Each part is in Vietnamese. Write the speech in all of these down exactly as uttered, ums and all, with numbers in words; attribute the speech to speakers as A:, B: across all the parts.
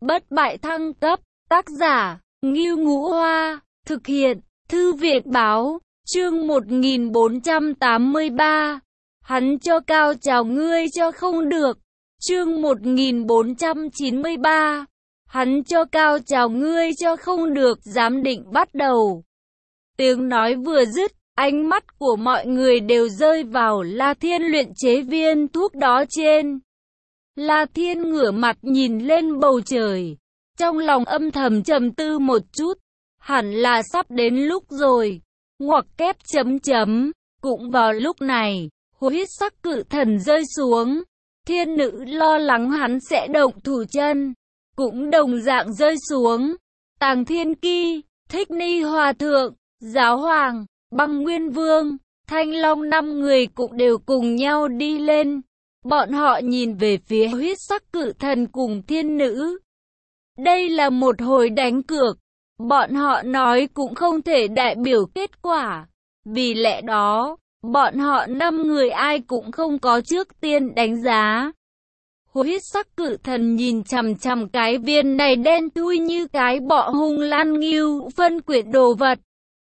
A: bất bại thăng cấp, tác giả, Ngưu Ngũ Hoa, thực hiện, Thư viện báo, chương một nghìn bốn trăm tám mươi ba. Hắn cho cao chào ngươi cho không được, chương một nghìn bốn trăm chín mươi ba. Hắn cho cao chào ngươi cho không được, giám định bắt đầu. Tiếng nói vừa dứt, ánh mắt của mọi người đều rơi vào La Thiên luyện chế viên thuốc đó trên. La Thiên ngửa mặt nhìn lên bầu trời, trong lòng âm thầm trầm tư một chút, hẳn là sắp đến lúc rồi. Ngoặc kép chấm chấm, cũng vào lúc này, huyết sắc cự thần rơi xuống. Thiên nữ lo lắng hắn sẽ động thủ chân, cũng đồng dạng rơi xuống. Tàng Thiên Ki, Thích Ni Hòa Thượng, Giáo Hoàng, Băng Nguyên Vương, Thanh Long năm người cũng đều cùng nhau đi lên. Bọn họ nhìn về phía huyết sắc cự thần cùng thiên nữ. Đây là một hồi đánh cược. Bọn họ nói cũng không thể đại biểu kết quả. Vì lẽ đó, bọn họ năm người ai cũng không có trước tiên đánh giá. Huyết sắc cự thần nhìn chằm chằm cái viên này đen thui như cái bọ hung lan nghiêu phân quyển đồ vật.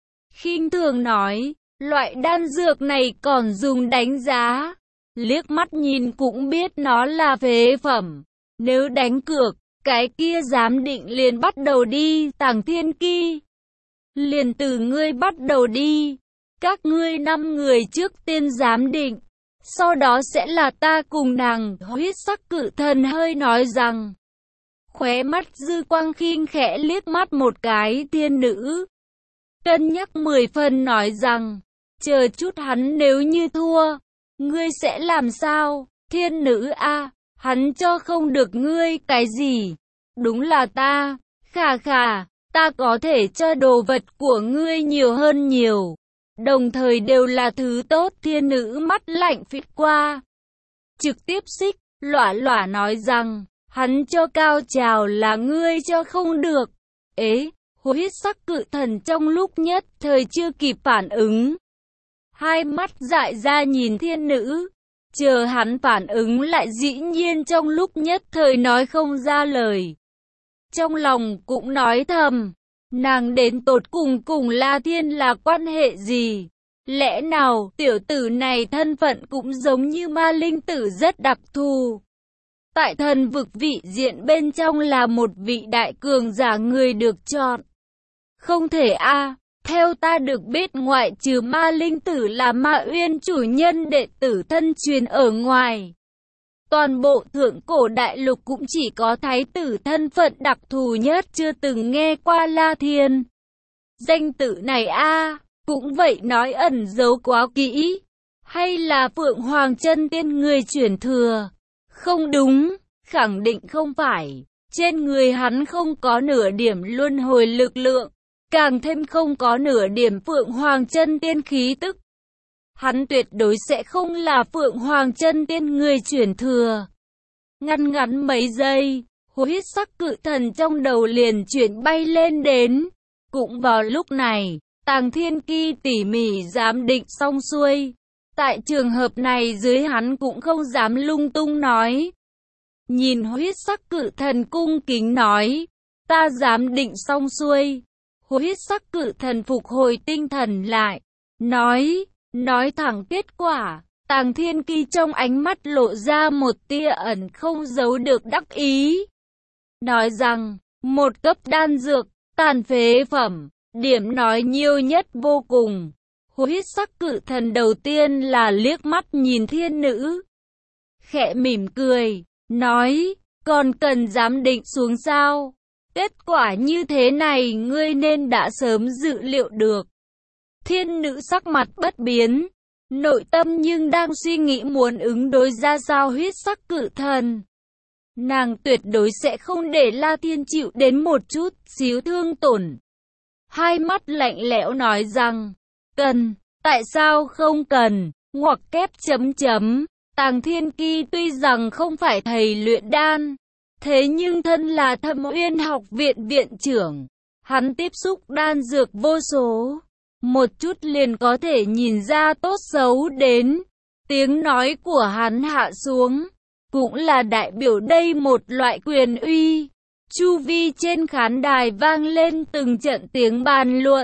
A: Khinh thường nói, loại đan dược này còn dùng đánh giá. Liếc mắt nhìn cũng biết nó là phế phẩm. Nếu đánh cược, cái kia giám định liền bắt đầu đi. Tàng Thiên Ki, liền từ ngươi bắt đầu đi. Các ngươi năm người trước tiên giám định, sau đó sẽ là ta cùng nàng. Huyết sắc cự thần hơi nói rằng, khóe mắt dư quang khinh khẽ liếc mắt một cái thiên nữ. Cân nhắc mười phần nói rằng, chờ chút hắn nếu như thua, ngươi sẽ làm sao? Thiên nữ a, hắn cho không được ngươi cái gì? Đúng là ta, khà khà, ta có thể cho đồ vật của ngươi nhiều hơn nhiều. Đồng thời đều là thứ tốt. Thiên nữ mắt lạnh phịt qua. Trực tiếp xích, lỏa lỏa nói rằng, hắn cho cao trào là ngươi cho không được. Ế, huyết sắc cự thần trong lúc nhất thời chưa kịp phản ứng. Hai mắt dại ra nhìn thiên nữ. Chờ hắn phản ứng lại dĩ nhiên trong lúc nhất thời nói không ra lời. Trong lòng cũng nói thầm, nàng đến tột cùng cùng La Thiên là quan hệ gì? Lẽ nào tiểu tử này thân phận cũng giống như ma linh tử rất đặc thù? Tại thần vực vị diện bên trong là một vị đại cường giả người được chọn. Không thể a, à, theo ta được biết ngoại trừ ma linh tử là Ma Uyên chủ nhân đệ tử thân truyền ở ngoài. Toàn bộ thượng cổ đại lục cũng chỉ có thái tử thân phận đặc thù nhất chưa từng nghe qua La Thiên. Danh tự này a à, cũng vậy nói ẩn giấu quá kỹ. Hay là Phượng Hoàng chân tiên người chuyển thừa? Không đúng, khẳng định không phải. Trên người hắn không có nửa điểm luân hồi lực lượng, càng thêm không có nửa điểm Phượng Hoàng chân tiên khí tức. Hắn tuyệt đối sẽ không là Phượng Hoàng chân tiên người chuyển thừa. Ngăn ngắn mấy giây, huyết sắc cự thần trong đầu liền chuyển bay lên đến. Cũng vào lúc này, Tàng Thiên Ki tỉ mỉ giám định xong xuôi. Tại trường hợp này dưới hắn cũng không dám lung tung nói. Nhìn huyết sắc cự thần cung kính nói, ta giám định xong xuôi. Huyết sắc cự thần phục hồi tinh thần lại, nói, nói thẳng kết quả. Tàng Thiên Ki trong ánh mắt lộ ra một tia ẩn không giấu được đắc ý. Nói rằng, một cấp đan dược, tàn phế phẩm, điểm nói nhiều nhất vô cùng. Huyết sắc cự thần đầu tiên là liếc mắt nhìn thiên nữ. Khẽ mỉm cười, nói, còn cần giám định xuống sao? Kết quả như thế này ngươi nên đã sớm dự liệu được. Thiên nữ sắc mặt bất biến, nội tâm nhưng đang suy nghĩ muốn ứng đối ra sao huyết sắc cự thần. Nàng tuyệt đối sẽ không để La Thiên chịu đến một chút xíu thương tổn. Hai mắt lạnh lẽo nói rằng, cần, tại sao không cần? Ngoặc kép chấm chấm, Tàng Thiên Ki tuy rằng không phải thầy luyện đan, thế nhưng thân là Thâm Uyên học viện viện trưởng, hắn tiếp xúc đan dược vô số, một chút liền có thể nhìn ra tốt xấu đến. Tiếng nói của hắn hạ xuống, cũng là đại biểu đây một loại quyền uy. chu vi trên khán đài vang lên từng trận tiếng bàn luận.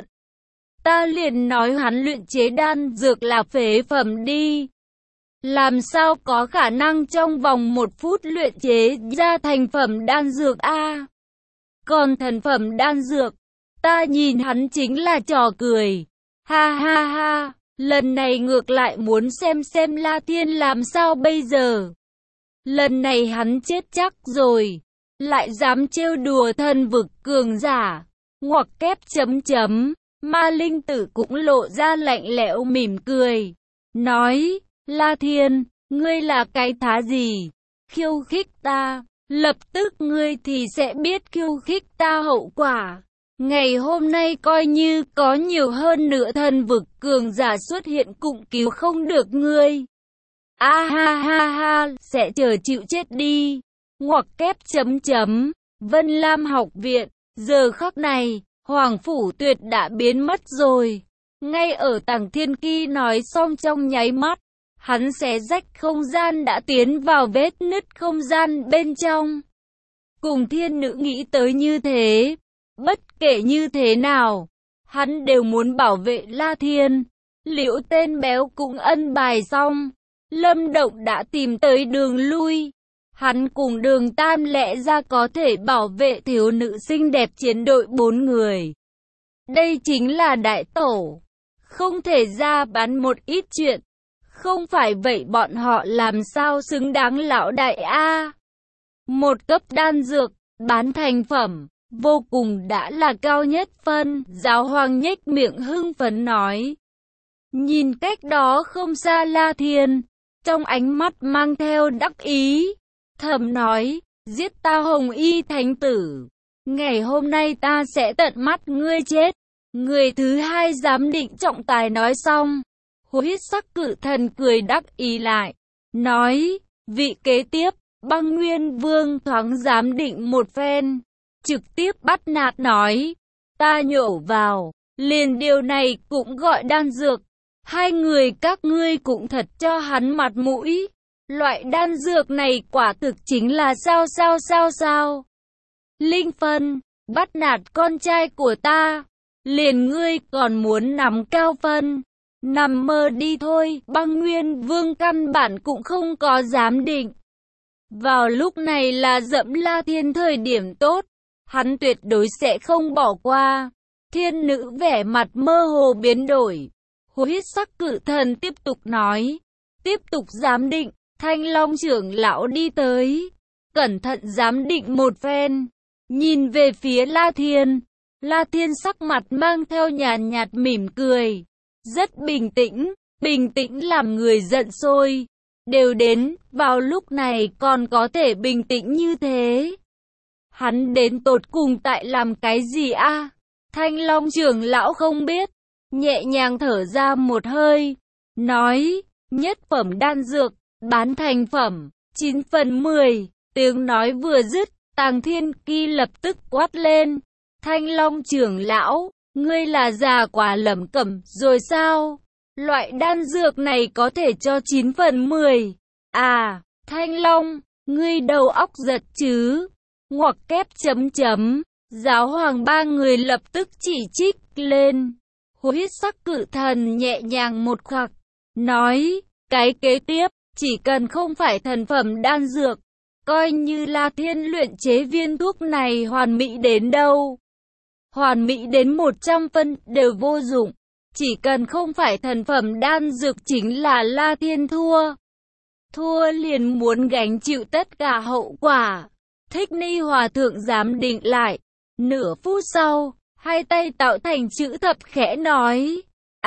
A: Ta liền nói hắn luyện chế đan dược là phế phẩm đi. Làm sao có khả năng trong vòng một phút luyện chế ra thành phẩm đan dược a? Còn thần phẩm đan dược, ta nhìn hắn chính là trò cười. Ha ha ha, lần này ngược lại muốn xem xem La Thiên làm sao bây giờ. Lần này hắn chết chắc rồi, lại dám trêu đùa thần vực cường giả. Ngoặc kép chấm chấm, Ma Linh Tử cũng lộ ra lạnh lẽo mỉm cười. Nói, La Thiên, ngươi là cái thá gì? Khiêu khích ta, lập tức ngươi thì sẽ biết khiêu khích ta hậu quả. Ngày hôm nay coi như có nhiều hơn nữa thần vực cường giả xuất hiện cũng cứu không được ngươi. A ha ha ha, sẽ chờ chịu chết đi. Ngoặc kép chấm chấm, Vân Lam học viện, giờ khắc này, Hoàng Phủ Tuyệt đã biến mất rồi. Ngay ở Tằng Thiên Ki nói xong trong nháy mắt, hắn xé rách không gian đã tiến vào vết nứt không gian bên trong. Cùng thiên nữ nghĩ tới như thế, bất kể như thế nào, hắn đều muốn bảo vệ La Thiên. Liễu tên béo cũng ân bài xong, Lâm Động đã tìm tới đường lui. Hắn cùng Đường Tam lẽ ra có thể bảo vệ thiếu nữ xinh đẹp chiến đội bốn người. Đây chính là đại tổ, không thể ra bán một ít chuyện. Không phải vậy bọn họ làm sao xứng đáng lão đại a? Một cấp đan dược, bán thành phẩm, vô cùng đã là cao nhất phân. Giáo hoàng nhếch miệng hưng phấn nói. Nhìn cách đó không xa La Thiên, trong ánh mắt mang theo đắc ý, thầm nói, giết ta Hồng Y Thánh Tử. Ngày hôm nay ta sẽ tận mắt ngươi chết. Người thứ hai giám định trọng tài nói xong. Huyết sắc cự thần cười đắc ý lại, nói, vị kế tiếp, Băng Nguyên Vương thoáng giám định một phen, trực tiếp bắt nạt nói, ta nhổ vào, liền điều này cũng gọi đan dược, hai người các ngươi cũng thật cho hắn mặt mũi, loại đan dược này quả thực chính là sao sao sao sao. Linh phân, bắt nạt con trai của ta, liền ngươi còn muốn nắm cao phân. Nằm mơ đi thôi, Băng Nguyên Vương căn bản cũng không có giám định. Vào lúc này là dẫm La Thiên thời điểm tốt, hắn tuyệt đối sẽ không bỏ qua. Thiên nữ vẻ mặt mơ hồ biến đổi. Huyết sắc cự thần tiếp tục nói, tiếp tục giám định, Thanh Long trưởng lão đi tới, cẩn thận giám định một phen, nhìn về phía La Thiên. La Thiên sắc mặt mang theo nhàn nhạt mỉm cười. Rất bình tĩnh, bình tĩnh làm người giận sôi. Đều đến, vào lúc này còn có thể bình tĩnh như thế. Hắn đến tột cùng tại làm cái gì a? À? Thanh Long trưởng lão không biết, nhẹ nhàng thở ra một hơi, nói, nhất phẩm đan dược, bán thành phẩm, chín phần mười, tiếng nói vừa dứt, Tằng Thiên Ki lập tức quát lên, Thanh Long trưởng lão, ngươi là già quá lẩm cẩm rồi sao? Loại đan dược này có thể cho chín phần mười. À, Thanh Long, ngươi đầu óc giật chứ? Ngoặc kép chấm chấm, giáo hoàng ba người lập tức chỉ trích lên. Huyết sắc cự thần nhẹ nhàng một khặc, nói, cái kế tiếp, chỉ cần không phải thần phẩm đan dược, coi như La Thiên luyện chế viên thuốc này hoàn mỹ đến đâu. Hoàn mỹ đến một trăm phân đều vô dụng, chỉ cần không phải thần phẩm đan dược chính là La Thiên thua. Thua liền muốn gánh chịu tất cả hậu quả. Thích Ni Hòa Thượng giám định lại, nửa phút sau, hai tay tạo thành chữ thập khẽ nói,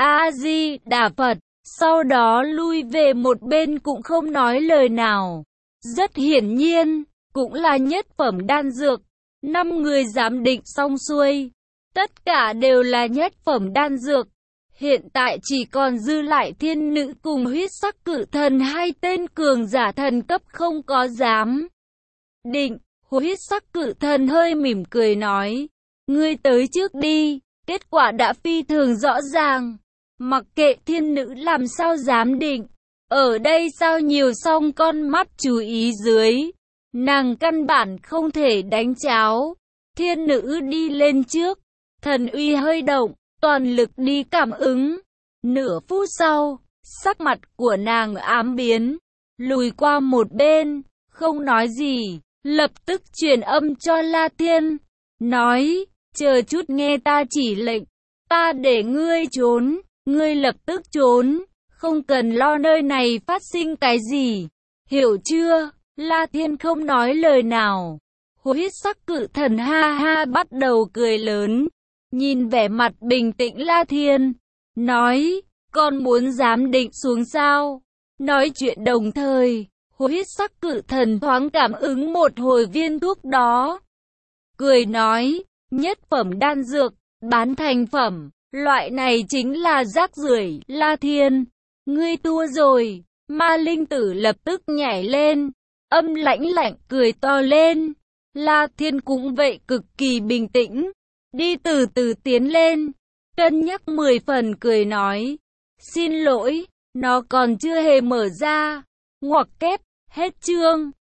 A: A-di-đà Phật, sau đó lui về một bên cũng không nói lời nào. Rất hiển nhiên, cũng là nhất phẩm đan dược, năm người giám định xong xuôi. Tất cả đều là nhất phẩm đan dược. Hiện tại chỉ còn dư lại thiên nữ cùng huyết sắc cự thần hai tên cường giả thần cấp không có dám định. Huyết sắc cự thần hơi mỉm cười nói, ngươi tới trước đi, kết quả đã phi thường rõ ràng. Mặc kệ thiên nữ làm sao dám định, ở đây sao nhiều song con mắt chú ý dưới, nàng căn bản không thể đánh cháo. Thiên nữ đi lên trước, thần uy hơi động, toàn lực đi cảm ứng. Nửa phút sau, sắc mặt của nàng ám biến, lùi qua một bên, không nói gì, lập tức truyền âm cho La Thiên, nói, chờ chút nghe ta chỉ lệnh, ta để ngươi trốn, ngươi lập tức trốn, không cần lo nơi này phát sinh cái gì, hiểu chưa? La Thiên không nói lời nào. Huyết sắc cự thần ha ha bắt đầu cười lớn, nhìn vẻ mặt bình tĩnh La Thiên, nói, con muốn dám định xuống sao? Nói chuyện đồng thời, huyết sắc cự thần thoáng cảm ứng một hồi viên thuốc đó. Cười nói, nhất phẩm đan dược, bán thành phẩm, loại này chính là rác rưởi. La Thiên, ngươi thua rồi. Ma linh tử lập tức nhảy lên, âm lãnh lạnh cười to lên. La Thiên cũng vậy cực kỳ bình tĩnh, đi từ từ tiến lên, cân nhắc mười phần cười nói, xin lỗi, nó còn chưa hề mở ra, ngoặc kép, hết chương.